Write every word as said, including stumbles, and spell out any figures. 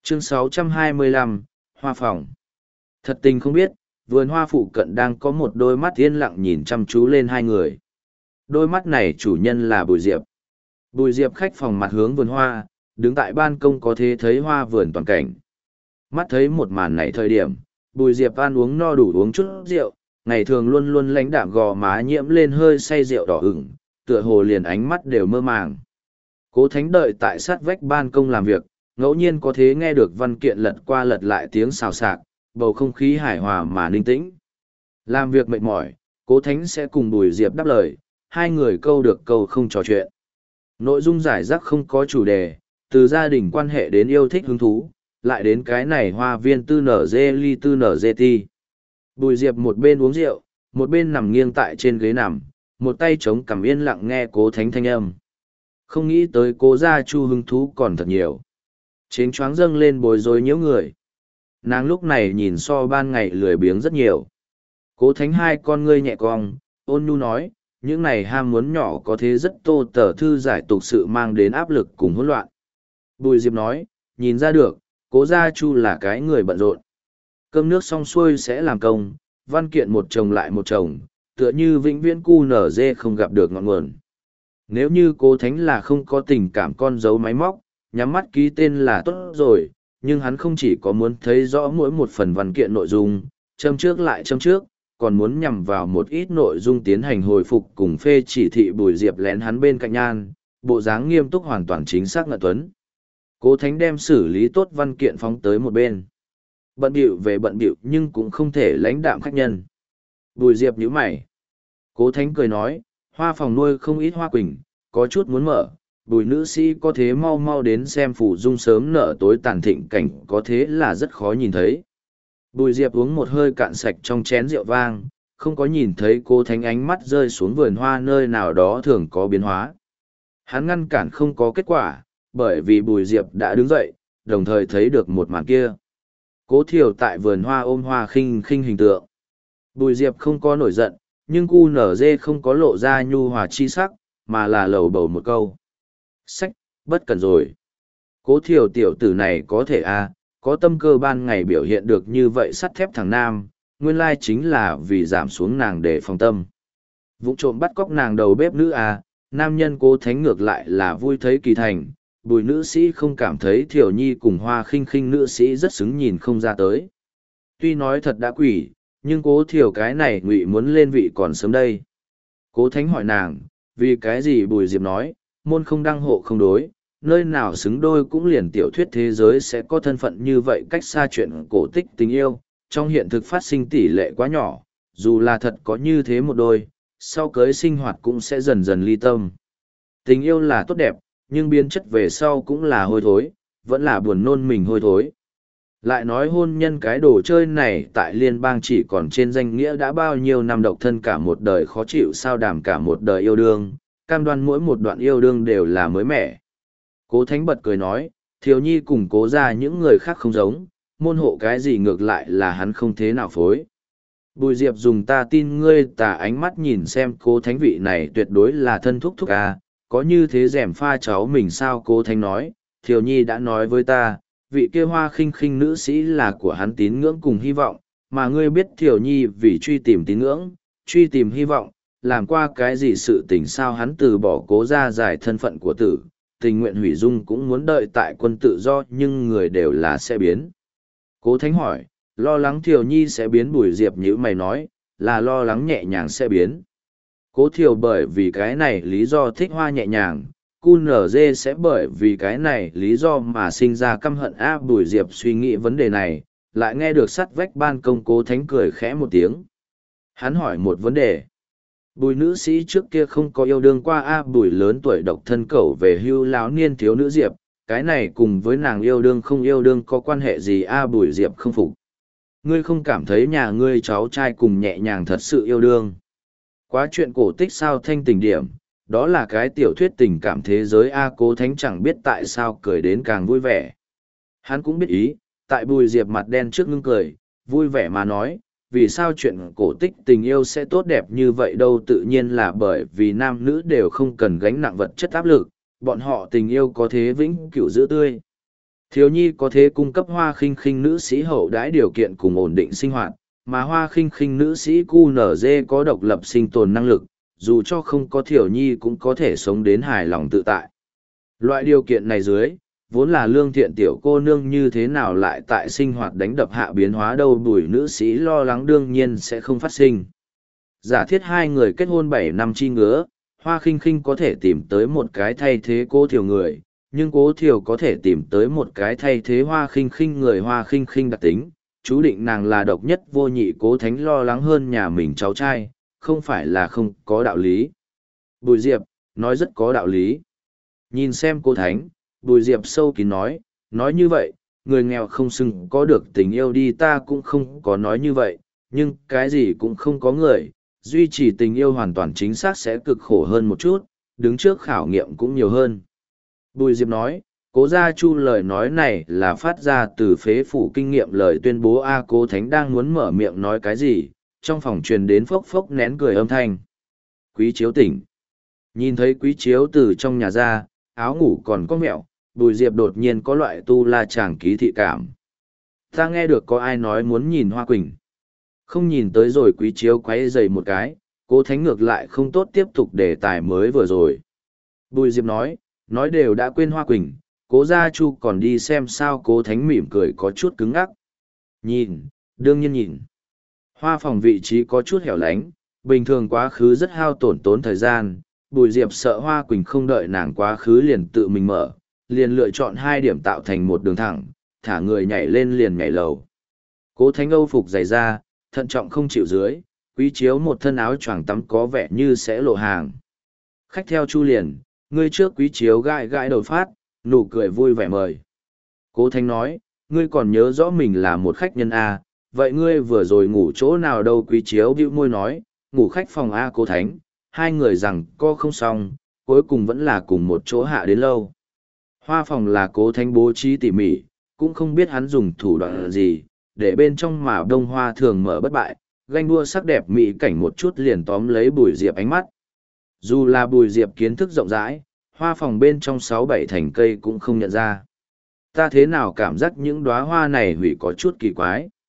Chương sáu trăm hai mươi lăm, Hoa phòng. Thật tình không biết, vườn hoa phụ cận đang có một đôi mắt yên lặng nhìn chăm chú lên hai người. Đôi mắt này chủ nhân là Bùi Diệp. Bùi Diệp khách phòng mặt hướng vườn hoa, đứng tại ban công có thể thấy hoa vườn toàn cảnh. Mắt thấy một màn này thời điểm, Bùi Diệp ăn uống no đủ uống chút rượu, ngày thường luôn luôn lãnh đạm gò má nhiễm lên hơi say rượu đỏ ửng, tựa hồ liền ánh mắt đều mơ màng. Cố Thánh đợi tại sát vách ban công làm việc, ngẫu nhiên có thể nghe được văn kiện lật qua lật lại tiếng xào xạc, bầu không khí hài hòa mà ninh tĩnh. Làm việc mệt mỏi, Cố Thánh sẽ cùng Bùi Diệp đáp lời, hai người câu được câu không trò chuyện. Nội dung giải rác không có chủ đề, từ gia đình quan hệ đến yêu thích hứng thú, lại đến cái này hoa viên tư nở dê ly tư nở dê ti. Bùi Diệp một bên uống rượu, một bên nằm nghiêng tại trên ghế nằm, một tay chống cằm yên lặng nghe Cố Thánh thanh âm. Không nghĩ tới Cố gia Chu hứng thú còn thật nhiều. Chến choáng dâng lên bối rối nhiễu người. Nàng lúc này nhìn so ban ngày lười biếng rất nhiều. Cố Thánh hai con ngươi nhẹ cong, ôn nhu nói, những này ham muốn nhỏ có thế rất tô tở thư giải tục sự mang đến áp lực cùng hỗn loạn. Bùi Diệp nói, nhìn ra được, Cố gia Chu là cái người bận rộn. Cơm nước xong xuôi sẽ làm công, văn kiện một chồng lại một chồng, tựa như vĩnh viễn cu nở dê không gặp được ngọn nguồn. Nếu như Cố Thánh là không có tình cảm con dấu máy móc, nhắm mắt ký tên là tốt rồi, nhưng hắn không chỉ có muốn thấy rõ mỗi một phần văn kiện nội dung, châm trước lại châm trước, còn muốn nhằm vào một ít nội dung tiến hành hồi phục cùng phê chỉ thị. Bùi Diệp lén hắn bên cạnh nhan, bộ dáng nghiêm túc hoàn toàn chính xác ngạ tuấn. Cố Thánh đem xử lý tốt văn kiện phóng tới một bên. Bận bịu về bận bịu nhưng cũng không thể lãnh đạm khách nhân. Bùi Diệp nhíu mày. Cố Thánh cười nói, hoa phòng nuôi không ít hoa quỳnh, có chút muốn mở. Bùi nữ sĩ có thế mau mau đến xem phủ dung sớm nở tối tàn thịnh cảnh có thế là rất khó nhìn thấy. Bùi Diệp uống một hơi cạn sạch trong chén rượu vang, không có nhìn thấy Cố Thánh ánh mắt rơi xuống vườn hoa nơi nào đó thường có biến hóa. Hắn ngăn cản không có kết quả, bởi vì Bùi Diệp đã đứng dậy, đồng thời thấy được một màn kia. Cố Thiều tại vườn hoa ôm hoa khinh khinh hình tượng. Bùi Diệp không có nổi giận, nhưng cu nở dê không có lộ ra nhu hòa chi sắc, mà là lầu bầu một câu. Sách, bất cần rồi. Cố Thiều tiểu tử này có thể a à, có tâm cơ ban ngày biểu hiện được như vậy sắt thép thằng nam, nguyên lai chính là vì giảm xuống nàng để phòng tâm. Vụ trộm bắt cóc nàng đầu bếp nữ a à, nam nhân Cố Thánh ngược lại là vui thấy kỳ thành. Bùi nữ sĩ không cảm thấy Thiều Nhi cùng hoa khinh khinh nữ sĩ rất xứng nhìn không ra tới. Tuy nói thật đã quỷ, nhưng Cố Thiều cái này ngụy muốn lên vị còn sớm đây. Cố Thánh hỏi nàng, vì cái gì? Bùi Diệp nói, môn không đăng hộ không đối, nơi nào xứng đôi cũng liền tiểu thuyết thế giới sẽ có thân phận như vậy, cách xa chuyện cổ tích tình yêu, trong hiện thực phát sinh tỷ lệ quá nhỏ, dù là thật có như thế một đôi, sau cưới sinh hoạt cũng sẽ dần dần ly tâm. Tình yêu là tốt đẹp, nhưng biến chất về sau cũng là hôi thối, vẫn là buồn nôn mình hôi thối. Lại nói hôn nhân cái đồ chơi này tại liên bang chỉ còn trên danh nghĩa đã bao nhiêu năm độc thân cả một đời khó chịu sao đảm cả một đời yêu đương, cam đoan mỗi một đoạn yêu đương đều là mới mẻ. Cố Thánh bật cười nói, Thiều Nhi cùng Cố gia những người khác không giống, môn hộ cái gì ngược lại là hắn không thế nào phối. Bùi Diệp dùng ta tin ngươi tà ánh mắt nhìn xem Cố Thánh vị này tuyệt đối là thân thúc thúc à, có như thế rèm pha cháu mình sao? Cố Thánh nói, Thiều Nhi đã nói với ta, vị kia hoa khinh khinh nữ sĩ là của hắn tín ngưỡng cùng hy vọng, mà ngươi biết Thiều Nhi vì truy tìm tín ngưỡng, truy tìm hy vọng, làm qua cái gì sự tình sao? Hắn từ bỏ Cố gia giải thân phận của tử, tình nguyện hủy dung cũng muốn đợi tại quân tự do, nhưng người đều là sẽ biến. Cố Thánh hỏi, lo lắng Thiều Nhi sẽ biến? Bùi Diệp nhíu mày nói, là lo lắng nhẹ nhàng sẽ biến. Cố Thiều bởi vì cái này lý do thích hoa nhẹ nhàng, cu nở dê sẽ bởi vì cái này lý do mà sinh ra căm hận. A Bùi Diệp suy nghĩ vấn đề này, lại nghe được sắt vách ban công Cố Thánh cười khẽ một tiếng. Hắn hỏi một vấn đề. Bùi nữ sĩ trước kia không có yêu đương qua. A Bùi lớn tuổi độc thân cẩu về hưu lão niên thiếu nữ Diệp, cái này cùng với nàng yêu đương không yêu đương có quan hệ gì? A Bùi Diệp không phục. Ngươi không cảm thấy nhà ngươi cháu trai cùng nhẹ nhàng thật sự yêu đương? Quá chuyện cổ tích sao? Thanh tình điểm, đó là cái tiểu thuyết tình cảm thế giới. A Cố Thánh chẳng biết tại sao cười đến càng vui vẻ. Hắn cũng biết ý, tại Bùi Diệp mặt đen trước ngưng cười, vui vẻ mà nói, vì sao chuyện cổ tích tình yêu sẽ tốt đẹp như vậy đâu? Tự nhiên là bởi vì nam nữ đều không cần gánh nặng vật chất áp lực, bọn họ tình yêu có thế vĩnh cửu giữ tươi. Thiếu nhi có thể cung cấp hoa khinh khinh nữ sĩ hậu đãi điều kiện cùng ổn định sinh hoạt, mà hoa khinh khinh nữ sĩ quy en giê có độc lập sinh tồn năng lực, dù cho không có thiểu nhi cũng có thể sống đến hài lòng tự tại. Loại điều kiện này dưới, vốn là lương thiện tiểu cô nương như thế nào lại tại sinh hoạt đánh đập hạ biến hóa đâu, Bùi nữ sĩ lo lắng đương nhiên sẽ không phát sinh. Giả thiết hai người kết hôn bảy năm chi ngứa, hoa khinh khinh có thể tìm tới một cái thay thế cô thiểu người, nhưng cố thiểu có thể tìm tới một cái thay thế hoa khinh khinh người. Hoa khinh khinh đặc tính, chú định nàng là độc nhất vô nhị, Cố Thánh lo lắng hơn nhà mình cháu trai, không phải là không có đạo lý. Bùi Diệp, nói rất có đạo lý. Nhìn xem Cố Thánh, Bùi Diệp sâu kín nói, nói như vậy, người nghèo không xứng có được tình yêu đi, ta cũng không có nói như vậy, nhưng cái gì cũng không có người, duy trì tình yêu hoàn toàn chính xác sẽ cực khổ hơn một chút, đứng trước khảo nghiệm cũng nhiều hơn. Bùi Diệp nói, Cố Gia Chu lời nói này là phát ra từ phế phủ kinh nghiệm lời tuyên bố. A Cố Thánh đang muốn mở miệng nói cái gì, trong phòng truyền đến phốc phốc nén cười âm thanh. Quý Chiếu tỉnh. Nhìn thấy Quý Chiếu từ trong nhà ra, áo ngủ còn có mẹo, Bùi Diệp đột nhiên có loại tu la chàng ký thị cảm. Ta nghe được có ai nói muốn nhìn Hoa Quỳnh. Không nhìn tới rồi. Quý Chiếu quấy dày một cái, Cố Thánh ngược lại không tốt tiếp tục đề tài mới vừa rồi. Bùi Diệp nói, nói đều đã quên Hoa Quỳnh, Cố Gia Chu còn đi xem sao? Cố Thánh mỉm cười có chút cứng ngắc. Nhìn, đương nhiên nhìn. Hoa phòng vị trí có chút hẻo lánh, bình thường quá khứ rất hao tổn tốn thời gian. Bùi Diệp sợ Hoa Quỳnh không đợi nàng quá khứ liền tự mình mở, liền lựa chọn hai điểm tạo thành một đường thẳng, thả người nhảy lên liền nhảy lầu. Cố Thánh âu phục dày ra, thận trọng không chịu dưới, Quý Chiếu một thân áo choàng tắm có vẻ như sẽ lộ hàng. Khách theo Chu liền, ngươi trước. Quý Chiếu gãi gãi đầu phát, nụ cười vui vẻ mời. Cố Thánh nói, ngươi còn nhớ rõ mình là một khách nhân à, vậy ngươi vừa rồi ngủ chỗ nào đâu? Quý Chiếu bĩu môi nói, ngủ khách phòng A. Cố Thánh, hai người rằng co không xong, cuối cùng vẫn là cùng một chỗ hạ đến lâu. Hoa phòng là Cố Thánh bố trí tỉ mỉ, cũng không biết hắn dùng thủ đoạn gì, để bên trong mà đông hoa thường mở bất bại, ganh đua sắc đẹp mỹ cảnh một chút liền tóm lấy Bùi Diệp ánh mắt. Dù là Bùi Diệp kiến thức rộng rãi, hoa phòng bên trong sáu bảy thành cây cũng không nhận ra. Ta thế nào cảm giác những đóa hoa này hủy có chút kỳ quái.